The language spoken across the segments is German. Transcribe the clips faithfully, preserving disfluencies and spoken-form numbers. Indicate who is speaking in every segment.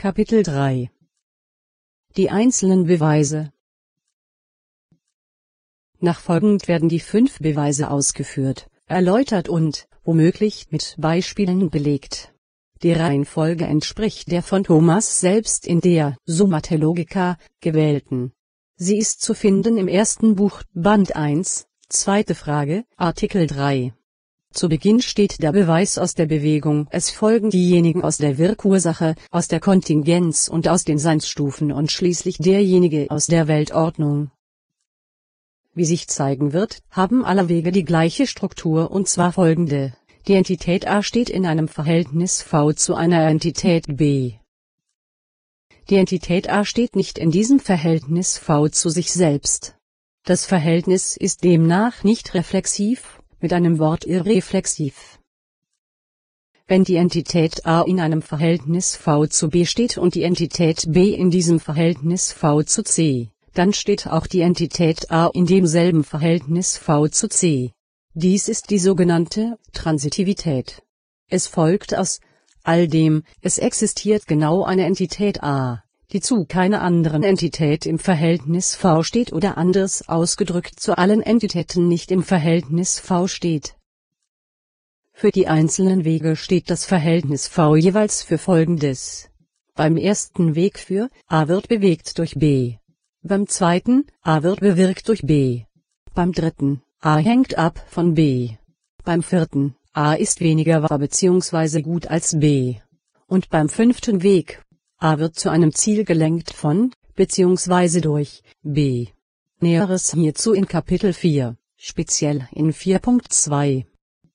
Speaker 1: Kapitel drei. Die einzelnen Beweise. Nachfolgend werden die fünf Beweise ausgeführt, erläutert und, womöglich, mit Beispielen belegt. Die Reihenfolge entspricht der von Thomas selbst in der Summa Theologica gewählten. Sie ist zu finden im ersten Buch, Band eins, zweite Frage, Artikel drei. Zu Beginn steht der Beweis aus der Bewegung, es folgen diejenigen aus der Wirkursache, aus der Kontingenz und aus den Seinsstufen und schließlich derjenige aus der Weltordnung. Wie sich zeigen wird, haben alle Wege die gleiche Struktur und zwar folgende: Die Entität A steht in einem Verhältnis V zu einer Entität B. Die Entität A steht nicht in diesem Verhältnis V zu sich selbst. Das Verhältnis ist demnach nicht reflexiv, mit einem Wort irreflexiv. Wenn die Entität A in einem Verhältnis V zu B steht und die Entität B in diesem Verhältnis V zu C, dann steht auch die Entität A in demselben Verhältnis V zu C. Dies ist die sogenannte Transitivität. Es folgt aus all dem, es existiert genau eine Entität A, die zu keiner anderen Entität im Verhältnis V steht oder anders ausgedrückt zu allen Entitäten nicht im Verhältnis V steht. Für die einzelnen Wege steht das Verhältnis V jeweils für Folgendes. Beim ersten Weg für A wird bewegt durch B. Beim zweiten, A wird bewirkt durch B. Beim dritten, A hängt ab von B. Beim vierten, A ist weniger wahr bzw. gut als B. Und beim fünften Weg, A wird zu einem Ziel gelenkt von, bzw. durch, B. Näheres hierzu in Kapitel vier, speziell in vier Punkt zwei.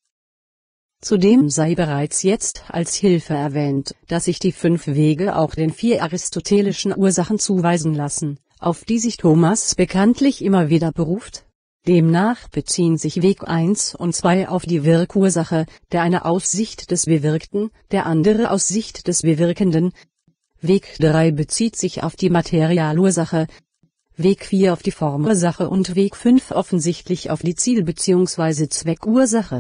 Speaker 1: Zudem sei bereits jetzt als Hilfe erwähnt, dass sich die fünf Wege auch den vier aristotelischen Ursachen zuweisen lassen, auf die sich Thomas bekanntlich immer wieder beruft. Demnach beziehen sich Weg eins und zwei auf die Wirkursache, der eine aus Sicht des Bewirkten, der andere aus Sicht des Bewirkenden. Weg drei bezieht sich auf die Materialursache, Weg vier auf die Formursache und Weg fünf offensichtlich auf die Ziel- bzw. Zweckursache.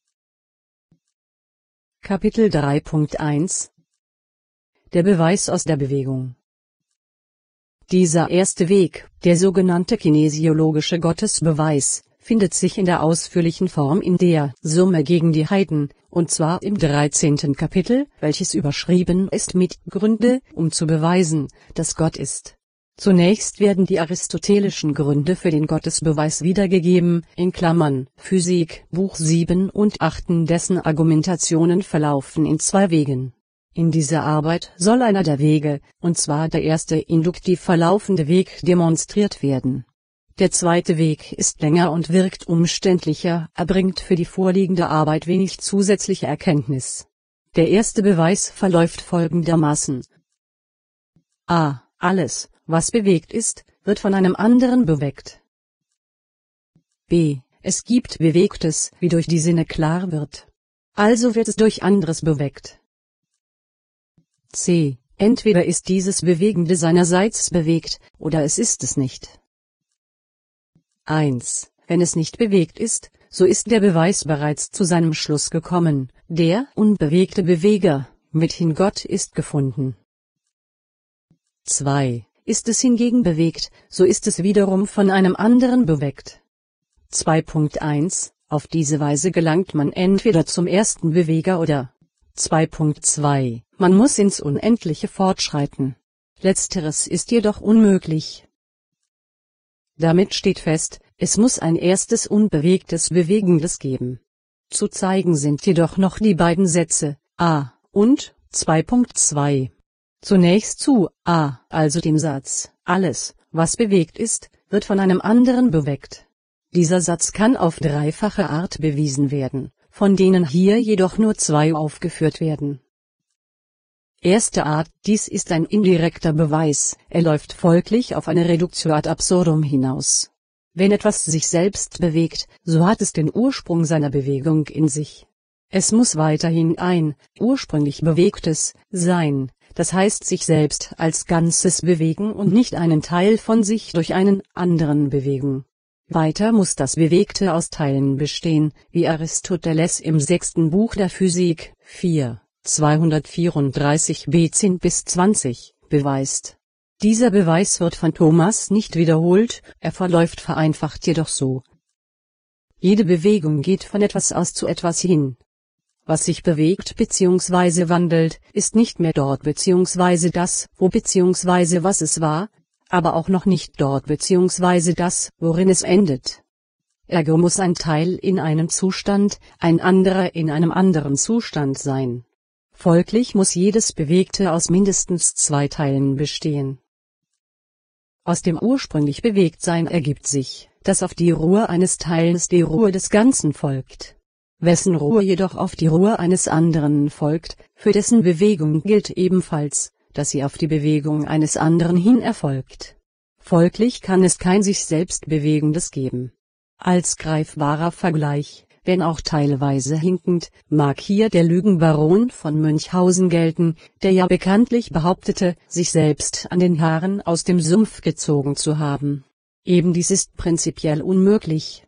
Speaker 1: Kapitel drei Punkt eins. Der Beweis aus der Bewegung. Dieser erste Weg, der sogenannte kinesiologische Gottesbeweis, findet sich in der ausführlichen Form in der Summe gegen die Heiden, und zwar im dreizehnten Kapitel, welches überschrieben ist mit Gründe, um zu beweisen, dass Gott ist. Zunächst werden die aristotelischen Gründe für den Gottesbeweis wiedergegeben, in Klammern, Physik, Buch sieben und acht, dessen Argumentationen verlaufen in zwei Wegen. In dieser Arbeit soll einer der Wege, und zwar der erste induktiv verlaufende Weg, demonstriert werden. Der zweite Weg ist länger und wirkt umständlicher, er bringt für die vorliegende Arbeit wenig zusätzliche Erkenntnis. Der erste Beweis verläuft folgendermaßen. A. Alles, was bewegt ist, wird von einem anderen bewegt. B. Es gibt Bewegtes, wie durch die Sinne klar wird. Also wird es durch anderes bewegt. C. Entweder ist dieses Bewegende seinerseits bewegt, oder es ist es nicht. eins. Wenn es nicht bewegt ist, so ist der Beweis bereits zu seinem Schluss gekommen, der unbewegte Beweger, mithin Gott ist gefunden. zwei. Ist es hingegen bewegt, so ist es wiederum von einem anderen bewegt. zwei Punkt eins. Auf diese Weise gelangt man entweder zum ersten Beweger oder zwei Punkt zwei. Man muss ins Unendliche fortschreiten. Letzteres ist jedoch unmöglich. Damit steht fest, es muss ein erstes unbewegtes Bewegendes geben. Zu zeigen sind jedoch noch die beiden Sätze, A und zwei Punkt zwei. Zunächst zu A, also dem Satz, alles, was bewegt ist, wird von einem anderen bewegt. Dieser Satz kann auf dreifache Art bewiesen werden, von denen hier jedoch nur zwei aufgeführt werden. Erste Art, dies ist ein indirekter Beweis, er läuft folglich auf eine Reductio ad absurdum hinaus. Wenn etwas sich selbst bewegt, so hat es den Ursprung seiner Bewegung in sich. Es muss weiterhin ein, ursprünglich Bewegtes, sein, das heißt sich selbst als Ganzes bewegen und nicht einen Teil von sich durch einen anderen bewegen. Weiter muss das Bewegte aus Teilen bestehen, wie Aristoteles im sechsten Buch der Physik, vier, zweihundertvierunddreißig b zehn bis zwanzig, beweist. Dieser Beweis wird von Thomas nicht wiederholt, er verläuft vereinfacht jedoch so. Jede Bewegung geht von etwas aus zu etwas hin. Was sich bewegt bzw. wandelt, ist nicht mehr dort bzw. das, wo bzw. was es war, aber auch noch nicht dort bzw. das, worin es endet. Ergo muss ein Teil in einem Zustand, ein anderer in einem anderen Zustand sein. Folglich muss jedes Bewegte aus mindestens zwei Teilen bestehen. Aus dem ursprünglich Bewegtsein ergibt sich, dass auf die Ruhe eines Teils die Ruhe des Ganzen folgt. Wessen Ruhe jedoch auf die Ruhe eines anderen folgt, für dessen Bewegung gilt ebenfalls, dass sie auf die Bewegung eines anderen hin erfolgt. Folglich kann es kein sich selbst Bewegendes geben. Als greifbarer Vergleich, wenn auch teilweise hinkend, mag hier der Lügenbaron von Münchhausen gelten, der ja bekanntlich behauptete, sich selbst an den Haaren aus dem Sumpf gezogen zu haben. Ebendies ist prinzipiell unmöglich.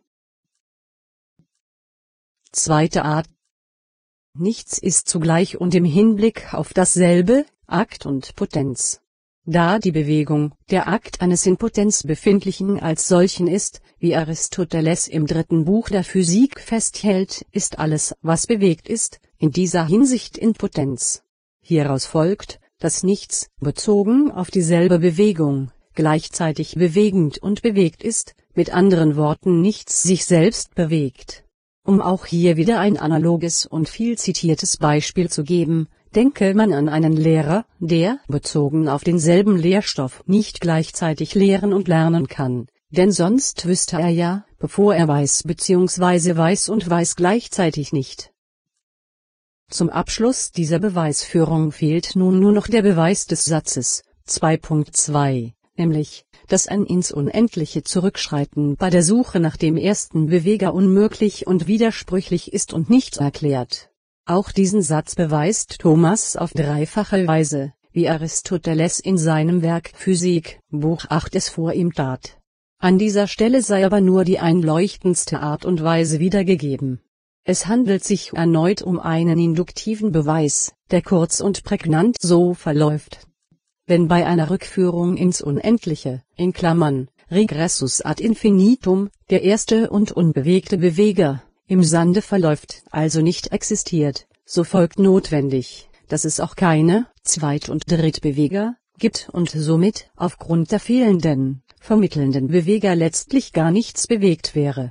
Speaker 1: Zweite Art. Nichts ist zugleich und im Hinblick auf dasselbe, Akt und Potenz. Da die Bewegung, der Akt eines in Potenz befindlichen als solchen ist, wie Aristoteles im dritten Buch der Physik festhält, ist alles, was bewegt ist, in dieser Hinsicht in Potenz. Hieraus folgt, dass nichts, bezogen auf dieselbe Bewegung, gleichzeitig bewegend und bewegt ist, mit anderen Worten nichts sich selbst bewegt. Um auch hier wieder ein analoges und viel zitiertes Beispiel zu geben, denke man an einen Lehrer, der, bezogen auf denselben Lehrstoff, nicht gleichzeitig lehren und lernen kann, denn sonst wüsste er ja, bevor er weiß bzw. weiß und weiß gleichzeitig nicht. Zum Abschluss dieser Beweisführung fehlt nun nur noch der Beweis des Satzes zwei Punkt zwei, nämlich, dass ein ins Unendliche Zurückschreiten bei der Suche nach dem ersten Beweger unmöglich und widersprüchlich ist und nicht erklärt. Auch diesen Satz beweist Thomas auf dreifache Weise, wie Aristoteles in seinem Werk Physik, Buch acht es vor ihm tat. An dieser Stelle sei aber nur die einleuchtendste Art und Weise wiedergegeben. Es handelt sich erneut um einen induktiven Beweis, der kurz und prägnant so verläuft. Wenn bei einer Rückführung ins Unendliche, in Klammern, Regressus ad infinitum, der erste und unbewegte Beweger, im Sande verläuft, also nicht existiert, so folgt notwendig, dass es auch keine Zweit- und Drittbeweger gibt und somit, aufgrund der fehlenden, vermittelnden Beweger letztlich gar nichts bewegt wäre.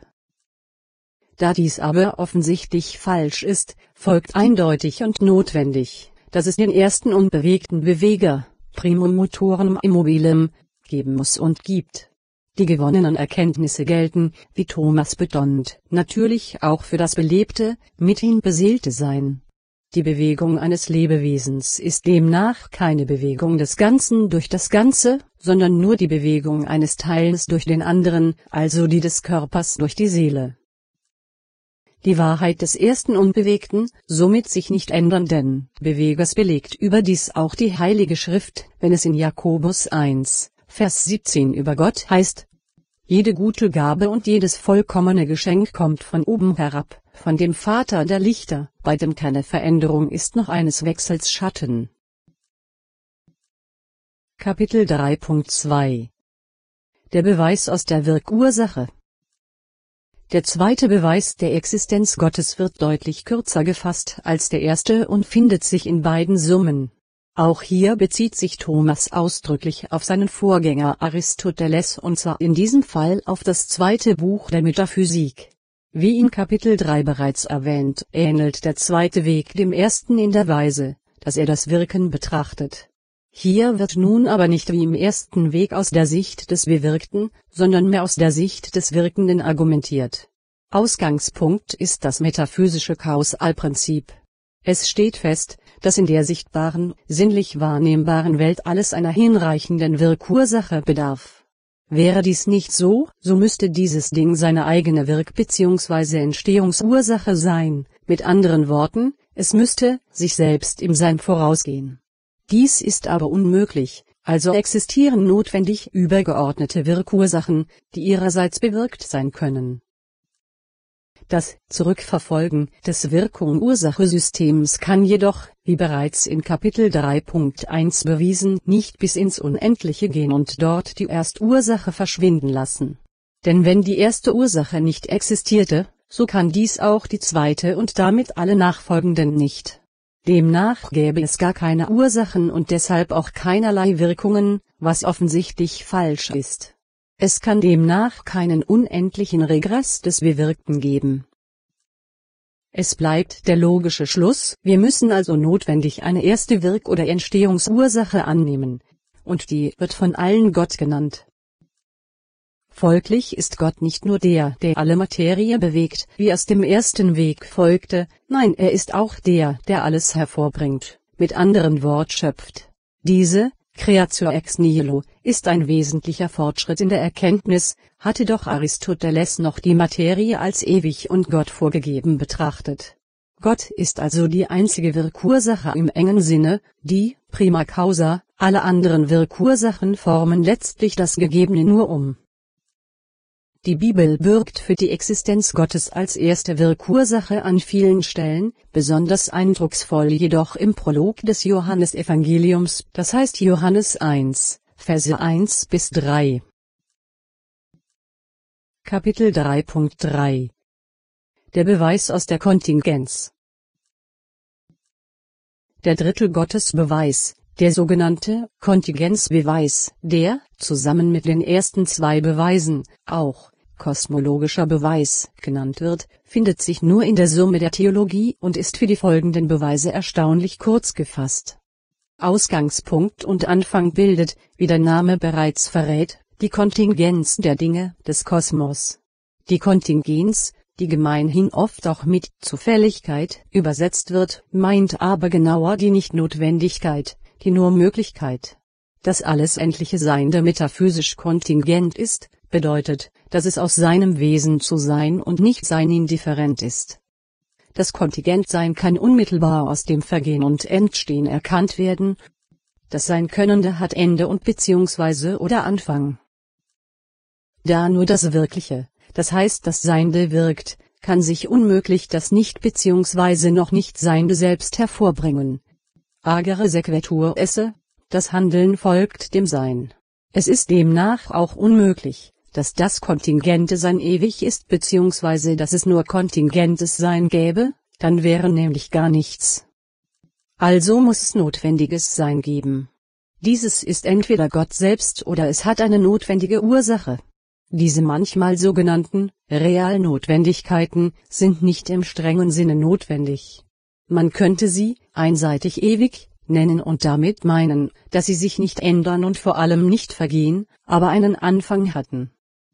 Speaker 1: Da dies aber offensichtlich falsch ist, folgt eindeutig und notwendig, dass es den ersten unbewegten Beweger, primum motorem immobilem, geben muss und gibt. Die gewonnenen Erkenntnisse gelten, wie Thomas betont, natürlich auch für das belebte, mithin beseelte Sein. Die Bewegung eines Lebewesens ist demnach keine Bewegung des Ganzen durch das Ganze, sondern nur die Bewegung eines Teils durch den anderen, also die des Körpers durch die Seele. Die Wahrheit des ersten unbewegten, somit sich nicht ändernden Bewegers belegt überdies auch die Heilige Schrift, wenn es in Jakobus eins, Vers siebzehn über Gott heißt: Jede gute Gabe und jedes vollkommene Geschenk kommt von oben herab, von dem Vater der Lichter, bei dem keine Veränderung ist noch eines Wechsels Schatten. Kapitel drei Punkt zwei. Der Beweis aus der Wirkursache. Der zweite Beweis der Existenz Gottes wird deutlich kürzer gefasst als der erste und findet sich in beiden Summen. Auch hier bezieht sich Thomas ausdrücklich auf seinen Vorgänger Aristoteles und zwar in diesem Fall auf das zweite Buch der Metaphysik. Wie in Kapitel drei bereits erwähnt, ähnelt der zweite Weg dem ersten in der Weise, dass er das Wirken betrachtet. Hier wird nun aber nicht wie im ersten Weg aus der Sicht des Bewirkten, sondern mehr aus der Sicht des Wirkenden argumentiert. Ausgangspunkt ist das metaphysische Kausalprinzip. Es steht fest, dass in der sichtbaren, sinnlich wahrnehmbaren Welt alles einer hinreichenden Wirkursache bedarf. Wäre dies nicht so, so müsste dieses Ding seine eigene Wirk- bzw. Entstehungsursache sein, mit anderen Worten, es müsste sich selbst im Sein vorausgehen. Dies ist aber unmöglich, also existieren notwendig übergeordnete Wirkursachen, die ihrerseits bewirkt sein können. Das Zurückverfolgen des Wirkung-Ursache-Systems kann jedoch, wie bereits in Kapitel drei Punkt eins bewiesen, nicht bis ins Unendliche gehen und dort die Erstursache verschwinden lassen. Denn wenn die erste Ursache nicht existierte, so kann dies auch die zweite und damit alle nachfolgenden nicht. Demnach gäbe es gar keine Ursachen und deshalb auch keinerlei Wirkungen, was offensichtlich falsch ist. Es kann demnach keinen unendlichen Regress des Bewirkten geben. Es bleibt der logische Schluss, wir müssen also notwendig eine erste Wirk- oder Entstehungsursache annehmen, und die wird von allen Gott genannt. Folglich ist Gott nicht nur der, der alle Materie bewegt, wie aus dem ersten Weg folgte, nein, er ist auch der, der alles hervorbringt, mit anderen Wort schöpft. Diese Creatio ex nihilo ist ein wesentlicher Fortschritt in der Erkenntnis, hatte doch Aristoteles noch die Materie als ewig und Gott vorgegeben betrachtet. Gott ist also die einzige Wirkursache im engen Sinne, die prima causa, alle anderen Wirkursachen formen letztlich das Gegebene nur um. Die Bibel bürgt für die Existenz Gottes als erste Wirkursache an vielen Stellen, besonders eindrucksvoll jedoch im Prolog des Johannesevangeliums, das heißt Johannes eins, Verse eins bis drei. Kapitel drei Punkt drei. Der Beweis aus der Kontingenz. Der Drittelgottesbeweis, der sogenannte Kontingenzbeweis, der, zusammen mit den ersten zwei Beweisen, auch kosmologischer Beweis genannt wird, findet sich nur in der Summe der Theologie und ist für die folgenden Beweise erstaunlich kurz gefasst. Ausgangspunkt und Anfang bildet, wie der Name bereits verrät, die Kontingenz der Dinge des Kosmos. Die Kontingenz, die gemeinhin oft auch mit Zufälligkeit übersetzt wird, meint aber genauer die Nichtnotwendigkeit, die nur Möglichkeit. Das alles endliche Sein der metaphysisch kontingent ist, bedeutet, dass es aus seinem Wesen zu sein und Nichtsein indifferent ist. Das Kontingentsein kann unmittelbar aus dem Vergehen und Entstehen erkannt werden. Das Sein-Könnende hat Ende und beziehungsweise oder Anfang. Da nur das Wirkliche, das heißt das Seiende wirkt, kann sich unmöglich das Nicht beziehungsweise noch Nicht-Seiende selbst hervorbringen. Agere sequitur esse, das Handeln folgt dem Sein. Es ist demnach auch unmöglich, dass das kontingente Sein ewig ist beziehungsweise dass es nur kontingentes Sein gäbe, dann wäre nämlich gar nichts. Also muss es notwendiges Sein geben. Dieses ist entweder Gott selbst oder es hat eine notwendige Ursache. Diese manchmal sogenannten Realnotwendigkeiten sind nicht im strengen Sinne notwendig. Man könnte sie einseitig ewig nennen und damit meinen, dass sie sich nicht ändern und vor allem nicht vergehen, aber einen Anfang hatten.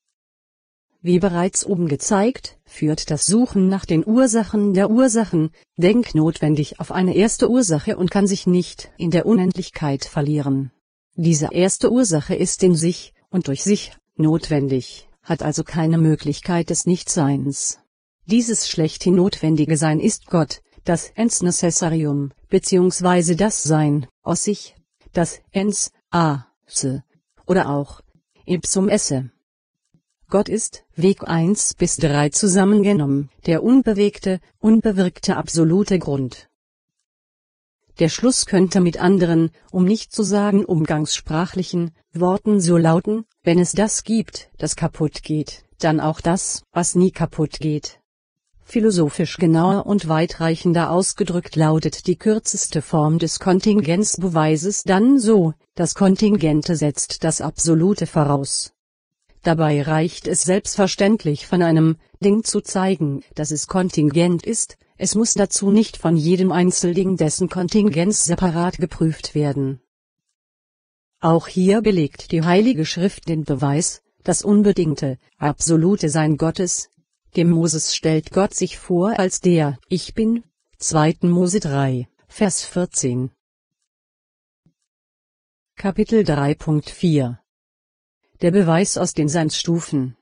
Speaker 1: Wie bereits oben gezeigt, führt das Suchen nach den Ursachen der Ursachen, denknotwendig auf eine erste Ursache und kann sich nicht in der Unendlichkeit verlieren. Diese erste Ursache ist in sich und durch sich notwendig, hat also keine Möglichkeit des Nichtseins. Dieses schlechthin notwendige Sein ist Gott, das ens necessarium, beziehungsweise das Sein, aus sich, das ens, a, se, oder auch ipsum esse. Gott ist, Weg eins bis drei zusammengenommen, der unbewegte, unbewirkte absolute Grund. Der Schluss könnte mit anderen, um nicht zu sagen umgangssprachlichen, Worten so lauten: Wenn es das gibt, das kaputt geht, dann auch das, was nie kaputt geht. Philosophisch genauer und weitreichender ausgedrückt lautet die kürzeste Form des Kontingenzbeweises dann so: Das Kontingente setzt das Absolute voraus. Dabei reicht es selbstverständlich von einem Ding zu zeigen, dass es kontingent ist, es muss dazu nicht von jedem Einzelding dessen Kontingenz separat geprüft werden. Auch hier belegt die Heilige Schrift den Beweis, das unbedingte, absolute Sein Gottes. Dem Moses stellt Gott sich vor als der Ich Bin, zweiten Mose drei, Vers vierzehn. Kapitel drei Punkt vier. Der Beweis aus den Seinsstufen.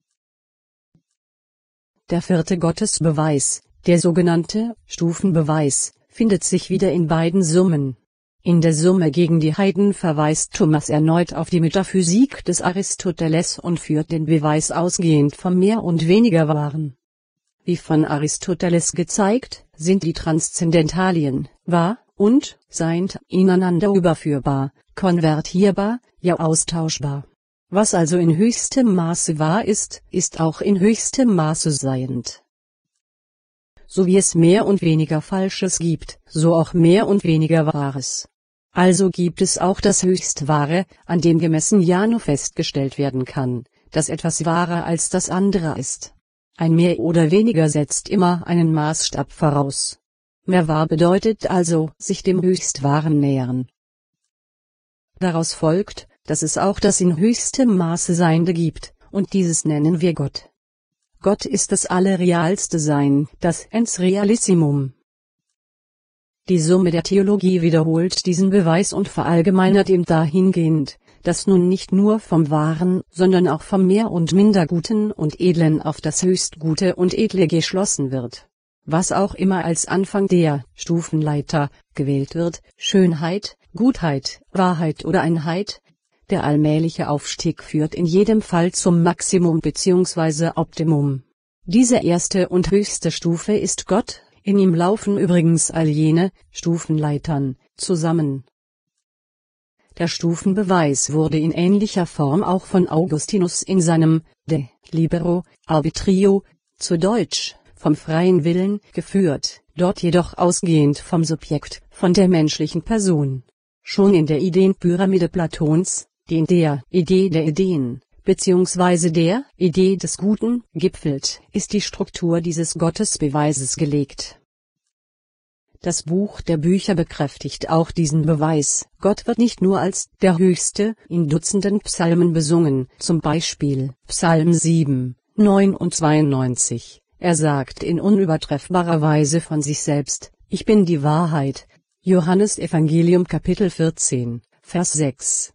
Speaker 1: Der vierte Gottesbeweis, der sogenannte Stufenbeweis, findet sich wieder in beiden Summen. In der Summe gegen die Heiden verweist Thomas erneut auf die Metaphysik des Aristoteles und führt den Beweis ausgehend vom Mehr und Weniger Wahren. Wie von Aristoteles gezeigt, sind die Transzendentalien, wahr und seiend, ineinander überführbar, konvertierbar, ja austauschbar. Was also in höchstem Maße wahr ist, ist auch in höchstem Maße seiend. So wie es mehr und weniger Falsches gibt, so auch mehr und weniger Wahres. Also gibt es auch das Höchstwahre, an dem gemessen ja nur festgestellt werden kann, dass etwas wahrer als das andere ist. Ein Mehr oder weniger setzt immer einen Maßstab voraus. Mehr wahr bedeutet also, sich dem Höchstwahren nähern. Daraus folgt, dass es auch das in höchstem Maße Seiende gibt, und dieses nennen wir Gott. Gott ist das allerrealste Sein, das Ens Realissimum. Die Summe der Theologie wiederholt diesen Beweis und verallgemeinert ihn dahingehend, dass nun nicht nur vom Wahren, sondern auch vom Mehr und Minderguten und Edlen auf das Höchstgute und Edle geschlossen wird. Was auch immer als Anfang der Stufenleiter gewählt wird, Schönheit, Gutheit, Wahrheit oder Einheit, der allmähliche Aufstieg führt in jedem Fall zum Maximum bzw. Optimum. Diese erste und höchste Stufe ist Gott, in ihm laufen übrigens all jene Stufenleitern zusammen. Der Stufenbeweis wurde in ähnlicher Form auch von Augustinus in seinem De Libero Arbitrio, zu Deutsch, vom freien Willen, geführt, dort jedoch ausgehend vom Subjekt, von der menschlichen Person. Schon in der Ideenpyramide Platons, die in der Idee der Ideen, beziehungsweise der Idee des Guten, gipfelt, ist die Struktur dieses Gottesbeweises gelegt. Das Buch der Bücher bekräftigt auch diesen Beweis. Gott wird nicht nur als der Höchste in Dutzenden Psalmen besungen, zum Beispiel Psalm sieben, neun und zweiundneunzig. Er sagt in unübertreffbarer Weise von sich selbst: Ich bin die Wahrheit. Johannes Evangelium Kapitel vierzehn, Vers sechs.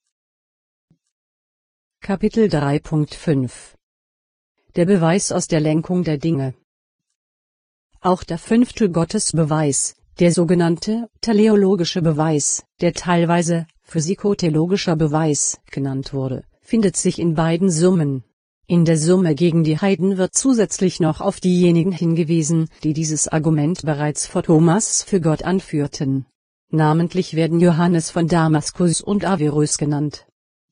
Speaker 1: Kapitel drei Punkt fünf. Der Beweis aus der Lenkung der Dinge. Auch der fünfte Gottesbeweis, der sogenannte teleologische Beweis, der teilweise physikotheologischer Beweis genannt wurde, findet sich in beiden Summen. In der Summe gegen die Heiden wird zusätzlich noch auf diejenigen hingewiesen, die dieses Argument bereits vor Thomas für Gott anführten. Namentlich werden Johannes von Damaskus und Averroes genannt.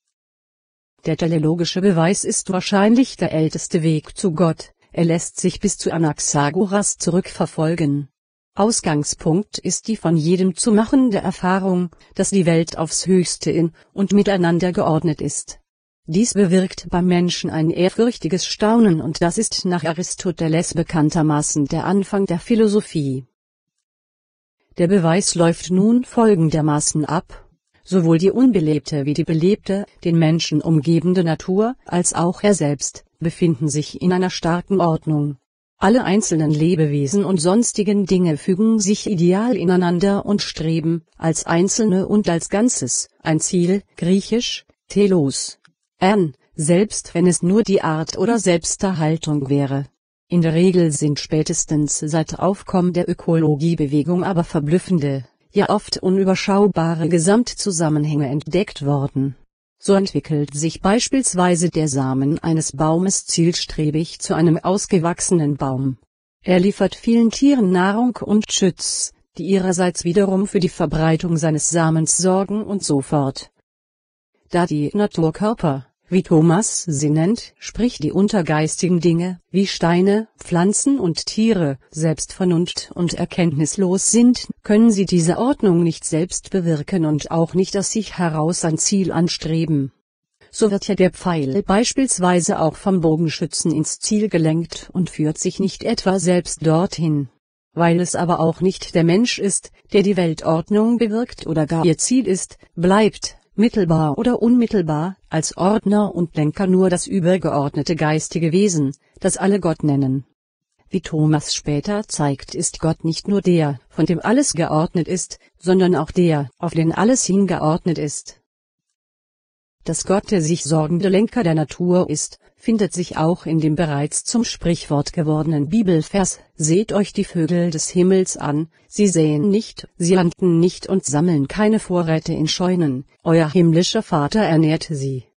Speaker 1: Der teleologische Beweis ist wahrscheinlich der älteste Weg zu Gott. Er lässt sich bis zu Anaxagoras zurückverfolgen. Ausgangspunkt ist die von jedem zu machende Erfahrung, dass die Welt aufs Höchste in und miteinander geordnet ist. Dies bewirkt beim Menschen ein ehrfürchtiges Staunen, und das ist nach Aristoteles bekanntermaßen der Anfang der Philosophie. Der Beweis läuft nun folgendermaßen ab: Sowohl die unbelebte wie die belebte, den Menschen umgebende Natur, als auch er selbst, befinden sich in einer starken Ordnung. Alle einzelnen Lebewesen und sonstigen Dinge fügen sich ideal ineinander und streben, als Einzelne und als Ganzes, ein Ziel, griechisch, telos, an, selbst wenn es nur die Art oder Selbsterhaltung wäre. In der Regel sind spätestens seit Aufkommen der Ökologiebewegung aber verblüffende, ja oft unüberschaubare Gesamtzusammenhänge entdeckt worden. So entwickelt sich beispielsweise der Samen eines Baumes zielstrebig zu einem ausgewachsenen Baum. Er liefert vielen Tieren Nahrung und Schutz, die ihrerseits wiederum für die Verbreitung seines Samens sorgen und so fort. Da die Naturkörper, wie Thomas sie nennt, sprich die untergeistigen Dinge, wie Steine, Pflanzen und Tiere, selbst vernunft- und erkenntnislos sind, können sie diese Ordnung nicht selbst bewirken und auch nicht aus sich heraus ein Ziel anstreben. So wird ja der Pfeil beispielsweise auch vom Bogenschützen ins Ziel gelenkt und führt sich nicht etwa selbst dorthin. Weil es aber auch nicht der Mensch ist, der die Weltordnung bewirkt oder gar ihr Ziel ist, bleibt, mittelbar oder unmittelbar, als Ordner und Lenker nur das übergeordnete geistige Wesen, das alle Gott nennen. Wie Thomas später zeigt, ist Gott nicht nur der, von dem alles geordnet ist, sondern auch der, auf den alles hingeordnet ist. Dass Gott der sich sorgende Lenker der Natur ist, findet sich auch in dem bereits zum Sprichwort gewordenen Bibelvers: Seht euch die Vögel des Himmels an, sie säen nicht, sie ernten nicht und sammeln keine Vorräte in Scheunen, euer himmlischer Vater ernährt sie.